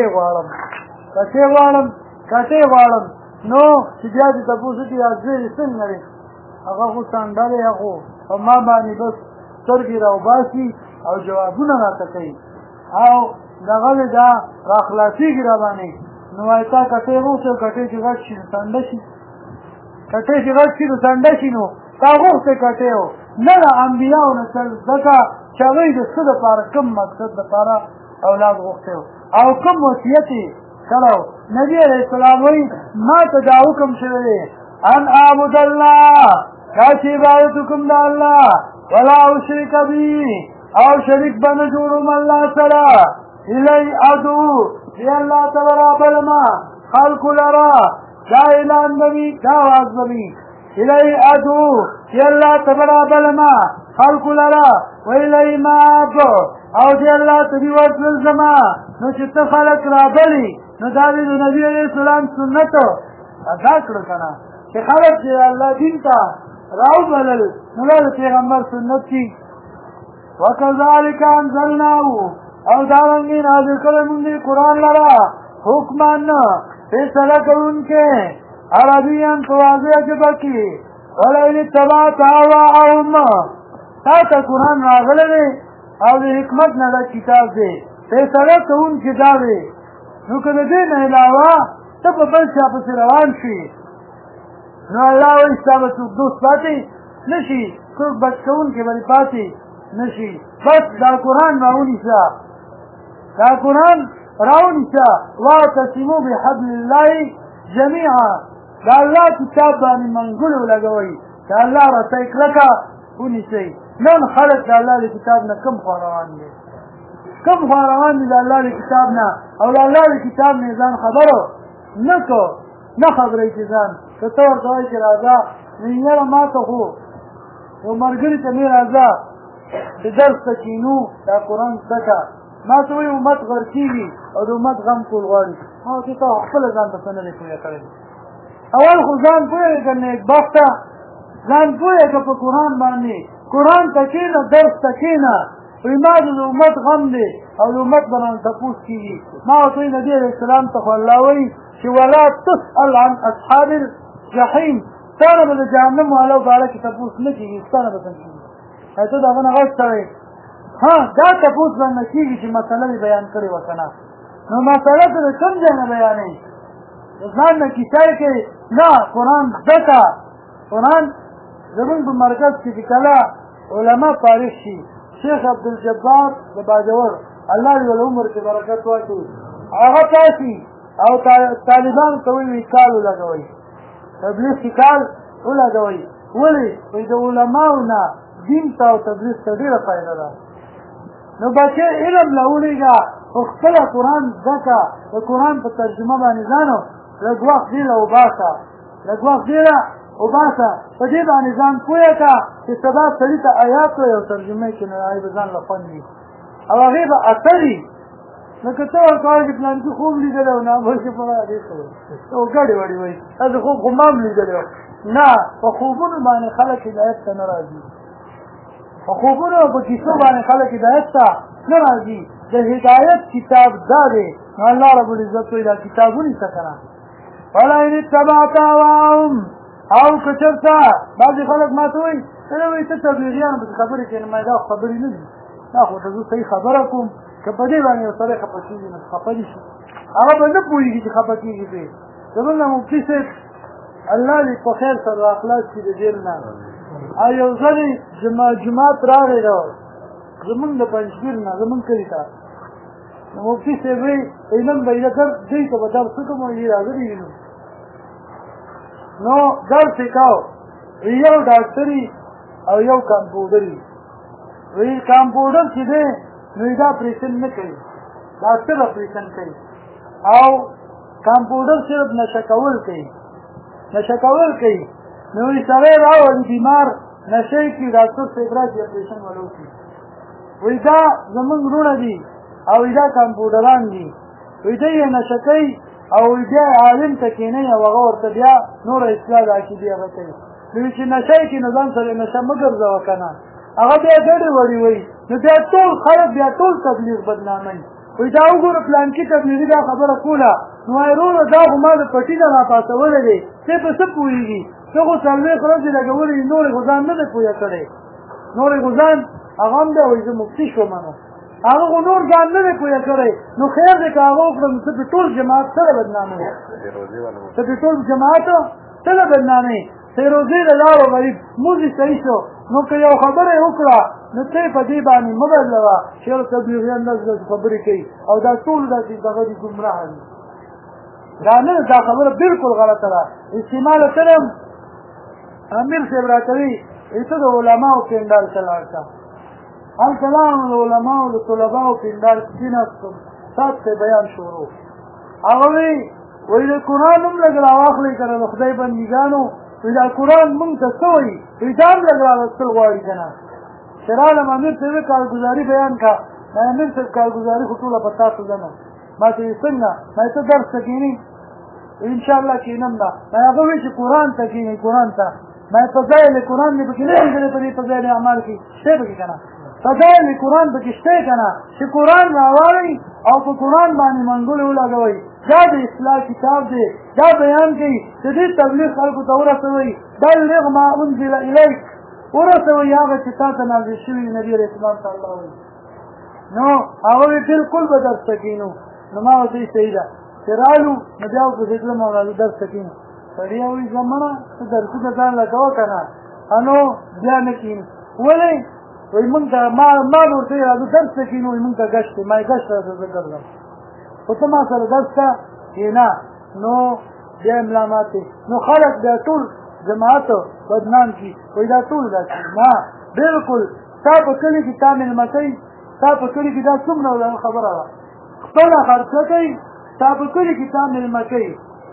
غواړم نو چې بیا دې تپوس وکړي دا ځای دې څنګه دی هغه خو سانډلې خو په ما باندې بس سترګې راوباسي او جوابونه راته کوي او دغه دا راخلاصېږي را باندې نو وایي تا کټې غوښتې او کټې چې غټ شي نو څنډه شي کټې چې غټ شي نو څنډه شي نو تا غوښتې کټې و نه د انبیاو نه ځکه چې هغوی د څه دپاره کوم مقصد دپاره اولاد غوښتی او کوم وصیت یې کړی نبي علیه السلام وایي ما ته دا حکم شوی دی ان اعبد الله دا چې عبادت وکړم د الله ولا اشرک بي او شریک به نه جوړوم الله سره الی ادعو چې الله ته برابرما خلقو لره دا اعلان بوي دا آواز بوي الی ادعو چې الله ته برابرما خلقو لره ویلی ماب او چې الله ته دې ورتلل زما نو چې ته خلک رابلي نو دا دې د نبي علیه السلام سنت ادا کړه که نه چې خلک چې الله دین ته راوبلل نو دا د پیغمبر سنت دي وکذلک انزلناه او دارنګې نازل کړی مونږ دې قرآن لره حکمان فیصله کوونکې عربیا په واضح ژبه کې ولئن اتبعت اهواءهم تا ته قرآن راغلی دی او د حکمت نه دا کتاب دی فیصله کوونکې دا دی نو که د دې نه علاوه ته په بل چا پسې روان شي نو الله وایي ستا به څوک دوست پاتې نه شي څوک بچ کوونکې به دې پاتې نه شي بس دا قرآن راونیسه دا قرآن راونیسه واعتصموا بحبل الله جمیعا دا الله کتاب باندې منګلو لګوئ دا الله رسۍ کلکه ونیسئ نن خلک د الله د کتاب نه کم خوا روان دي کم خوا روان دي د الله د کتاب نه او د الله د کتاب نه ځان خبرو نه کو نه خبرې چې ځان که ته ورته وایي چې راځه نو یاره ما ته خو یو ملګري ته مې راځه چې درس ته کښېنو دا قرآن زده کړه ما ته وایي امت غرقېږي او د امت غم کول غواړي ما ورته ته خپله ځان ته څه نه دی پوهه کړی اول خو ځان پوهېږه که نیکبخته ځان پوهېږه په قرآن باندې قرآن ته کښېنه درس ته کښېنه وایي ما د امت غم دی او د امت به رانه تپوس کېږي ما ورته وایي نبي علیه السلام ته خو الله وایي چې ولا تسأل عن اصحاب الجحیم تا نه به د جهنم والو په اړه کې تپوس نه کېږي ستا نه به څنګه کېږي ای ته د هغه نه غږ سړی ها دا تپوس به نه کېږي چې مسله دې بیان کړې وه که نه نو مسله ته د کوم ځای نه بیانوي د ځان نه کیسه یې کوي نه قرآن زده کړه قرآن زمونږ په مرکز کې چې کله علما فارغ شي شیخ عبدالجبار د باجوړ الله دې ول عمر کې برکت واچوي هغه تاسي او طالبانو ته وایي کال ولګوئ تبلیغ کې کال ولګوئ ولې وایي د علماو نه دین ته او تدریس ته ډېره فایده ده نو بچې علم له ولیږه خو خپله قرآن زده کړه د قرآن په ترجمه باندې ځانو لږ وخت ډېره وباسه لږ وخت ډېره وباسه په دې باندې ځان پوهه کړه چې سبا سړي ته آیات وایي او ترجمه یې کړي نو هغې به ځان له خوند وي او هغې به اثري نو که ته ورته وایې چې پلانکي خوب لیدلی او نابوسې په هغې څه وایي او ګډې وړې وایي داسې خوب خو ما هم لیدلی و نه په خوبونو باندې خلک هدایت ته نه راځي په خوبونو او په کیسو باندې خلک هدایت ته نه راځي د هدایت کتاب دا دی نو الله رب العزت وایي دا کتاب ونیسه که نه ولئن اتبعت اهواءهم او که چېرته بعضې خلک ما ته وایي نه وایي ته تبلیغیانو پسې خبرې کوې نو ما دا خبرې نه دي دا خو ته زه صحیح خبره کوم که په دې باندې یو سړی خفه کېږي نو خفه دي شي هغه به نه پوهېږي چې خفه کېږي پرې زمونږ مفتي صاحب الله دې په خیر سره راخلاص کړي د جیل نه او یو ځلې جومات راغی ده زمونږ د پنجشیر نه زمونږ کلي ته نو مفتي صاحب وایي نن به یې دوی ته به درس وکړم او یې راغلي وینو نو درس یې کوو یو ډاکټري او یو کمپاوډري وایي کمپاوډر چې دی نو دا اپریشن نه کوي ډاکټر اپریشن کوي او کمپاوډر صرف نشه کول کوي نشه کول کوي نو وایي سړی راولي بیمار نشه یې کړي ډاکټر صاحب راشي اپریشن ول وکړي وایي دا زمونږ وروڼه دي او دا کمپاوډران دي وایي دی یې نشه کوي او بیا عالم ته کښېنوي او هغه ورته بیا نوره اصلاح د عقیدې هغه کوي نو چې نشه یې کړي نو ځان سره یې نشه مه ګرځوه که نه هغه بیا ګډې وړې وایي نو بیا ټول خلک بیا ټول تبلیغ بدناموي وایي دا وګوره پلانکي تبلیغي دا خبره کوله نو وایي وروره دا خو ما د پټي نه راپاڅولی دی دی په څه پوهېږي ته خو څلوېښت ورځې لګولې دي نورې خو ځان نه دی پوهه کړی نورې خو ځان هغه هم دی وایي زه مفتي شوم نو هغه خو نور ځان نه دی پوهه کړی نو خیر دی که هغه وکړم ته پې ټول جماعت سره بدناموي ته پې ټول جماعت سره بدناموي فیروزي د لارو غریب موږ یې صحیح شو نو که یو خبره یې وکړه نو ته یې په دې باندې مه بدلوه چې یاره تبلیغیان داسې خبرې کوي او دا ټول داسې دغه دي ګمراه دي دا نه دا خبره بالکل غلطه ده استعماله کړم امیر صاحب راته وي ته د علماو پنډال ته لاړ شه هلته لاړم د علماو د طلباو پنډال کې کېناستم سات ته بیان شروع هغه وایي د قرآن هم لږ راواخلئ که نه د خدای بندګانو وایي دا قرآن مونږ ته څه وایي وایي دا هم لږ راوستل غواړي که نه چې رالم امیر ته یې کارګزاري بیان کړه ما امیر صاحب کارګزاري خو ټوله په تاسو ده نه ما ته وایي څنګه ما ته درس ته کښېني انشاءالله کښېنم ده ما هغه وایي چې قرآن ته کښېنئ قرآن ته ما فضایل قرآن مې پکې نه لیدلې په دې فضایل اعمال کې شته پکې که نه فضایل قرآن پکې شته که نه چې قرآن راواړئ او په قرآن باندې منګولې ولګوئ دا د اصلاح کتاب دی دا بیان کوي چې دې تبلیغ خلکو ته ورسوئ بلغ ما انزل الیک ورسوئ هغه چې تا ته نازل شوي نبي علیه السلام ته الله وایي نو هغه وایي بالکل به درس ته کښېنو نو ما ورته وایي صحیح ده چې رالو نو بیا ورپسې کړم او رالو درس ته کښېنو سړی وایي زمانه ته درسونه ځان له کوه که نه نو بیا نه کښېنو ولې وایي مونږ ته ما ورته وایي راځو درس ته کښېنو وایي مونږ ته ګشت دی ما یې ګشت راته زه ګرځم خو ته ما سره درس ته کښېنه نو بیا املا ماتې نو خلک بیا ټول جماعت بدنام کړي وایي دا ټول داسې نه بلکل ستا په کلي کې تا مېلمه کوي ستا په کلي کې دا څومره خبره ده خپله خرڅه کوي ستا په کلي کې تا مېلمه کوي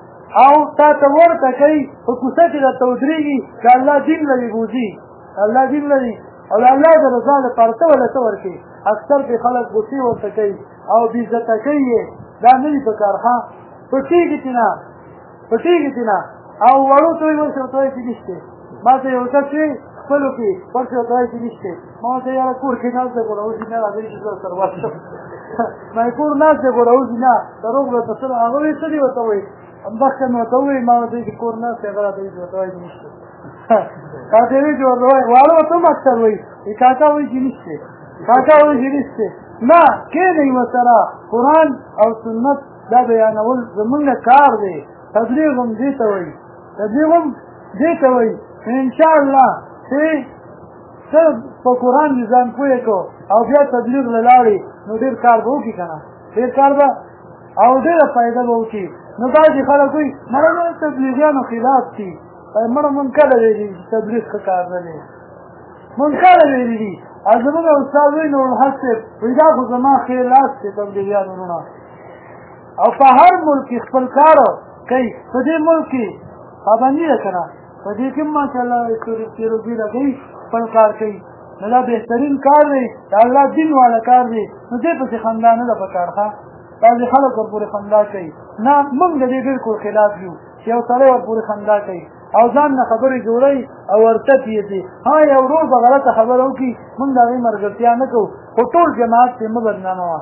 او تا ته ورته کوي په کوڅه کې درته ودرېږي که الله دین لري بوځي الله دین لري او د الله د رضا لپاره ته وله څه ورکوي اکثر کې خلک غوسې ورته کوي او بېعزته کوي یې دا نه وي په کار ښه پټېږي چې نه پټېږي چې نه او وړو ته وایي ورسره ورته وایي چې نشته ما ته یو کس وي خپلو کې ورسره ورته وایي چې نشته ما ورته یاره کور کې ناست دی ګوره اوسې نه راځئ چې زه سره ورشم ما کور ناست دی ګوره اوسې نه دروغ راته سره هغه وایي څه دي ورته وایي همدغه مې ورته ووایي ما ورته وایي چې کور ناست دی هغه راته وایي چې ورته وایي چې نشته کاکا وایي چې ورته وایي واړه ورته هم اکثر وایي کاکا وایي چې نشته کاکا وایي چې نشته نه کښېنئ ورسره قرآن او سنت دا بیانول زمونږ کار دی تبلیغ هم دې ته وایي تبلیغ هم دې ته وایي انشاءالله چې ته په قرآن دې ځان پوه کړو او بیا تبلیغ له لاړې نو ډېر کار به وکړي که نه ډېر کار به او ډېره فایده به وکړي نو بعضې خلک وایي مړه تبلیغیانو خلاف دي مړه مونږ کله ویلي چې تبلیغ ښه کار نه دی مونږ کله ویلي دي او زمونږ استاد وایي نورالحق صاحب وایي دا خو زما ښې لاس دی تبلیغیانو وروڼه او په هر ملک کې خپل کار کوي په دې ملک کې پابندي ده که نه په دې کې ماشاءالله فیروزي لګوي خپل کار کوي نو دا بهترین کار دی د الله دین والا کار دی نو دې پسې خندا نه ده په کار ښه بعضې خلک ورپورې خندا کوي نه موږ د دې بالکل خلاف یو چې یو سړی ورپورې خندا کوي او ځان نه خبرې جوړوي او ورته پېږي ها یو ورور به غلطه خبره وکړي موږ د هغې ملګرتیا نه کوو خو ټول جماعت پرې مه بدناموه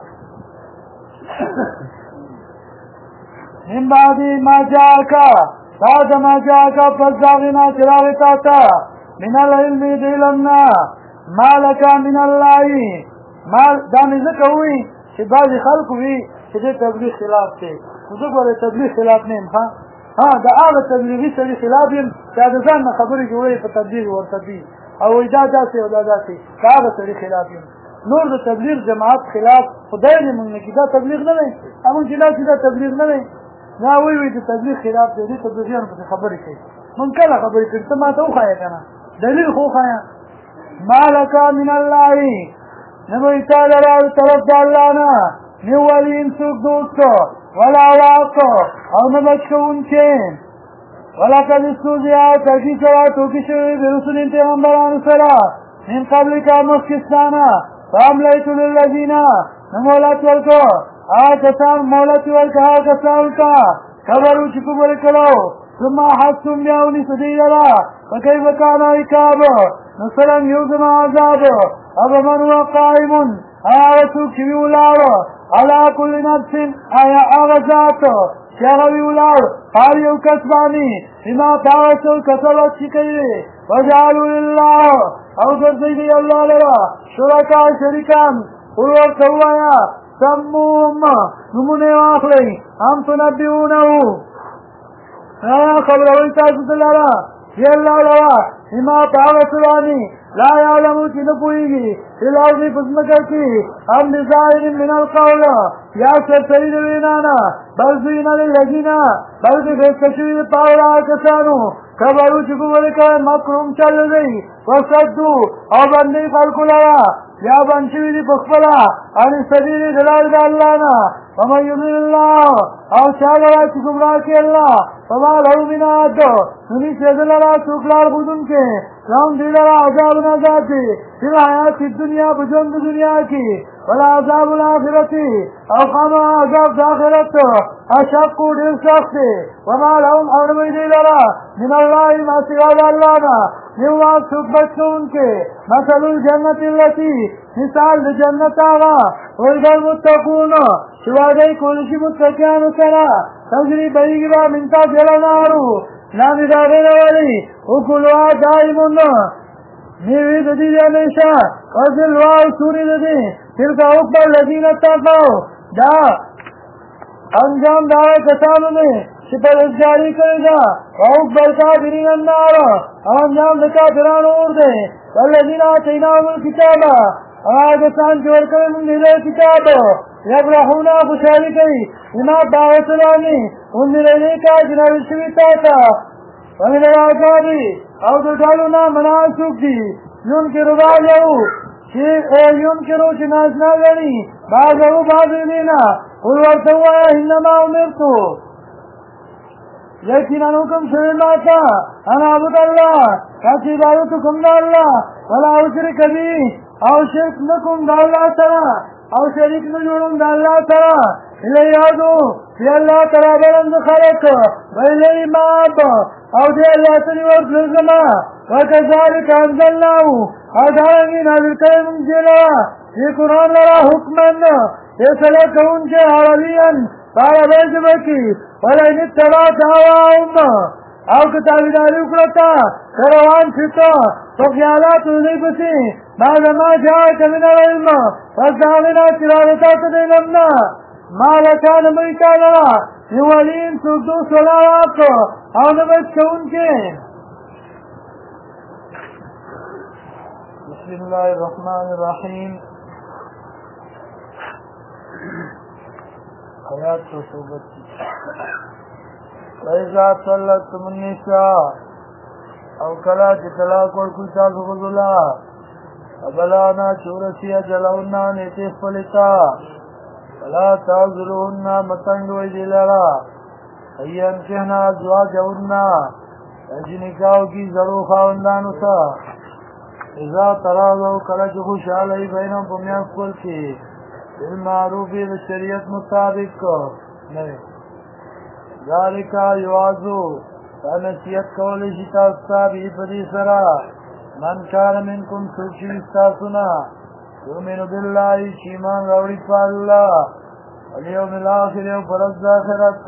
من بعد ما جاءك بعد ما جاءك فزاغنا چراغ تا من العلم دلنا ما لك من الله ما دامې ځکه وي چې بعضې خلق وي چې دې تبلیغ خلاف دی خو زه ګوره تبلیغ خلاف نه یم د هغه تبلیغي سړي خلاف یم چې د ځان نه خبرې جوړوي په تبلیغ ورته دي او وایي دا داسې او دا داسې د هغه سړي خلاف یم نور د تبلیغ جماعت خلاف خدای دې مونږ نه کړي دا تبلیغ نه دی مونږ چې داسې دا تبلیغ نه دی نه وایي د تبلیغ خلاف دی دې تبلیغیانو پسې خبرې کوي مونږ کله خبرې کوي ته ما ته وښایه که نه دلیل خو وښایه ما لک من الله نه وایي تا لره طرف د الله نه نه ولي څوک دوست ولا واق او نه بچ کوونکی ولقد استهزئ تحقیق سره ټوکې شوي برسل پیغمبرانو سره من قبلک مخکې ستا نه فاملیت للذین نه مهلت ورکړو هغه کسان مهلت ورکړه هغه کسانو ته کبرو چې کفر کړو ثم احستم بیا ونیسه دوی لره فکیف کان عقاب نو څرنګ یو زما عذاب افمن هو قائم هغه څوک چې وي ولاړ علی کل نفس آیا هغه ذات چې هغه وي ولاړ هر یو کس باندې بما تا څه کسبت چې کوي وجعلوا لله او ګرځوي الله لرا شرکا شریکان قل ورتوایا سموهم نمونه واخلئ ام تنبئونه خبروي تاسو دلاره چې الله لرا بما تعرفوني لا يعلموا چې نه پوهېږي فی الارض په ځمکه کې ام بظاهر من القول یا سرسري د وینا نه بل زین للذین بلکې ښایسته شوي دپاره د هغه کسانو کفرو چې کفر کوي مکروم چل دی وصدو او بندوي خلکو لره یا بند شوي دي په خپله عن سبیل د لارې د الله نه ومن یضلل الله او چا لره چې ګمراه کړي الله فما له من هاد نو نیسي ده لره څوک لار ښودونکی لهم دوی لره عذاب عذاب دی فی الحیات الدنیا په ژوند د دنیا کې والعذاب الآخرة او خامہ عذاب د آخرت اشق ډېر سخت دی وما لهم او نه وي دوی لره من الله ما سوا د الله نه یو واک څوک بچ کوونکی مثل الجنة التي مثال د جنت هغه وعد المتقون چې وعده یې کولی شي متقیانو سره تجري بهیږي به من تحتها الانهار لاندې د هغې نه ولي اکلها دائم میوې د دې همیشه وظلها او سوري د دې تلک عقبى الذین اتقوا دا انجام د هغه کسانو دی چې پرهیزګاري کړې ده وعقبى الکافرین النار او انجام د کافرانو اور دی والذین آتیناهم الکتاب هغه کسان چې ورکړی موږ دې کتاب یفرحون خوشحالي کوي بما هغه څه باندې انزل الیک چې نازل شوي تا ته ومن العذاب او د ډلو نه منع څوک دي ینکرو بعضه چې ینکرو چې نازنا ګڼي بعضه بعض دینا قل ورته ووایه انما امرتو یقینا حکم شوی ما ته ان اعبد الله چې عبادت وکړم د الله ولا اشرک به او شرک نه کوم د الله سره او شریک نه جوړوم د الله سره الیه ادعو چې الله تعالی بلند خلق ویلی ماب او دی الله سره ورتلل زما وکذلک انزلناه او دارنګې نازل کړی موږ دې لره دې قرآن لره حکما فیصله کوونکی عربیا په عربۍ ژبه کې ولئن اتبعت هواهم او که تابعداري وکړه تا که روان شي ته په خیالاتو د دوی پسې بعد ما جاءک من العلم پس د هغې نه چې راغی تا ته د علم نه ما لک نه به وي تا لره من ولي څوک دوست ولاړ او نه بچ کوونکی بسم الله الرحمن الرحیم آیات 232 وَإِذَا طَلَّقْتُمُ النِّسَاءَ او کله چې طلاق ورکړو تاسو ښځو له فبلغن چې ورسي اجلهن نیټې خپلې ته فلا تعذروهن مه تنګوئ دې لره ان ينکحن ازواجهن چې نکاح وکړي زړو خاوندانو ته اذا تراضوا کله چې خوشحاله وي بینهم په میانځ خپل کې بالمعروف د شریعت مطابق نه ذالک یوازو دا نصیحت کولی شي تاسو ته به په دې سره من کان منکم څوک چې وي ستاسو نه یؤمن بالله چې ایمان راوړي په الله والیوم الاخر او په ورځ د آخرت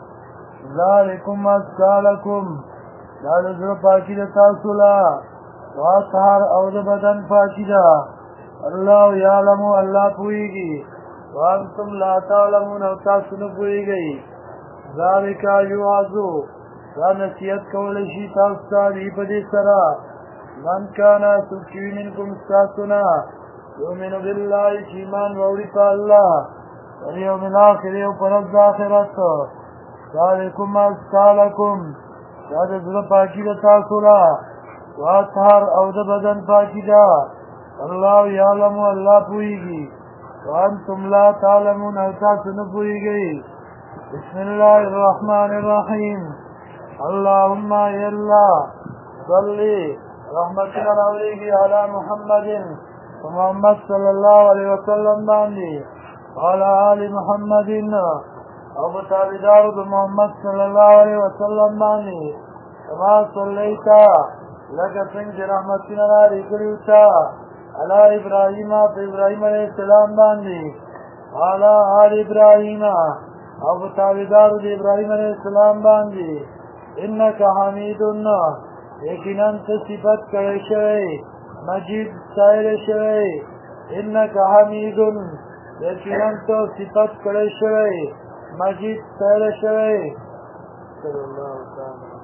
ذلکم ازکا لکم دا د زړه پاکي د تاسو له واطهر او د بدن پاکي ده الله یعلم الله پوهېږي وانتم لا تعلمون او تاسو نه پوهېږئ ذلک یوعظو دا نصیحت کولی شي تاسو ته په دې سره من کان څوک چې وي منکم ستاسو نه یؤمن بالله چې ایمان راوړي په الله والیوم الاخر او په ورځ د آخرت ذلکم ازکا لکم دا د زړه پاکي ده تاسو له واطهر او د بدن پاکي ده الله یعلم الله پوهېږي وانتم لا تعلمون او تاسو نه پوهېږئ بسم الله الرحمن الرحیم اللهم یا الله صلی رحمتنا راولیږي علی محمد محمد صلی الله علیه وسلم باندې وعلى آل محمد او بتابعدارو د محمد صلی الله علیه وسلم باندې کما صلیت لکه څنګه چې رحمتنا راولیږي تا علی ابراهیم په ابراهیم علیه السلام باندې وعلى آل ابراهیم او بتابعدارو د ابراهیم علیه السلام باندې انک حمید یقینا ته صفت کړی شوی مجید ستایل شوی انک حمید یقینا ته صفت کړی شوی مجید ستایل شوی صلی الله تعالی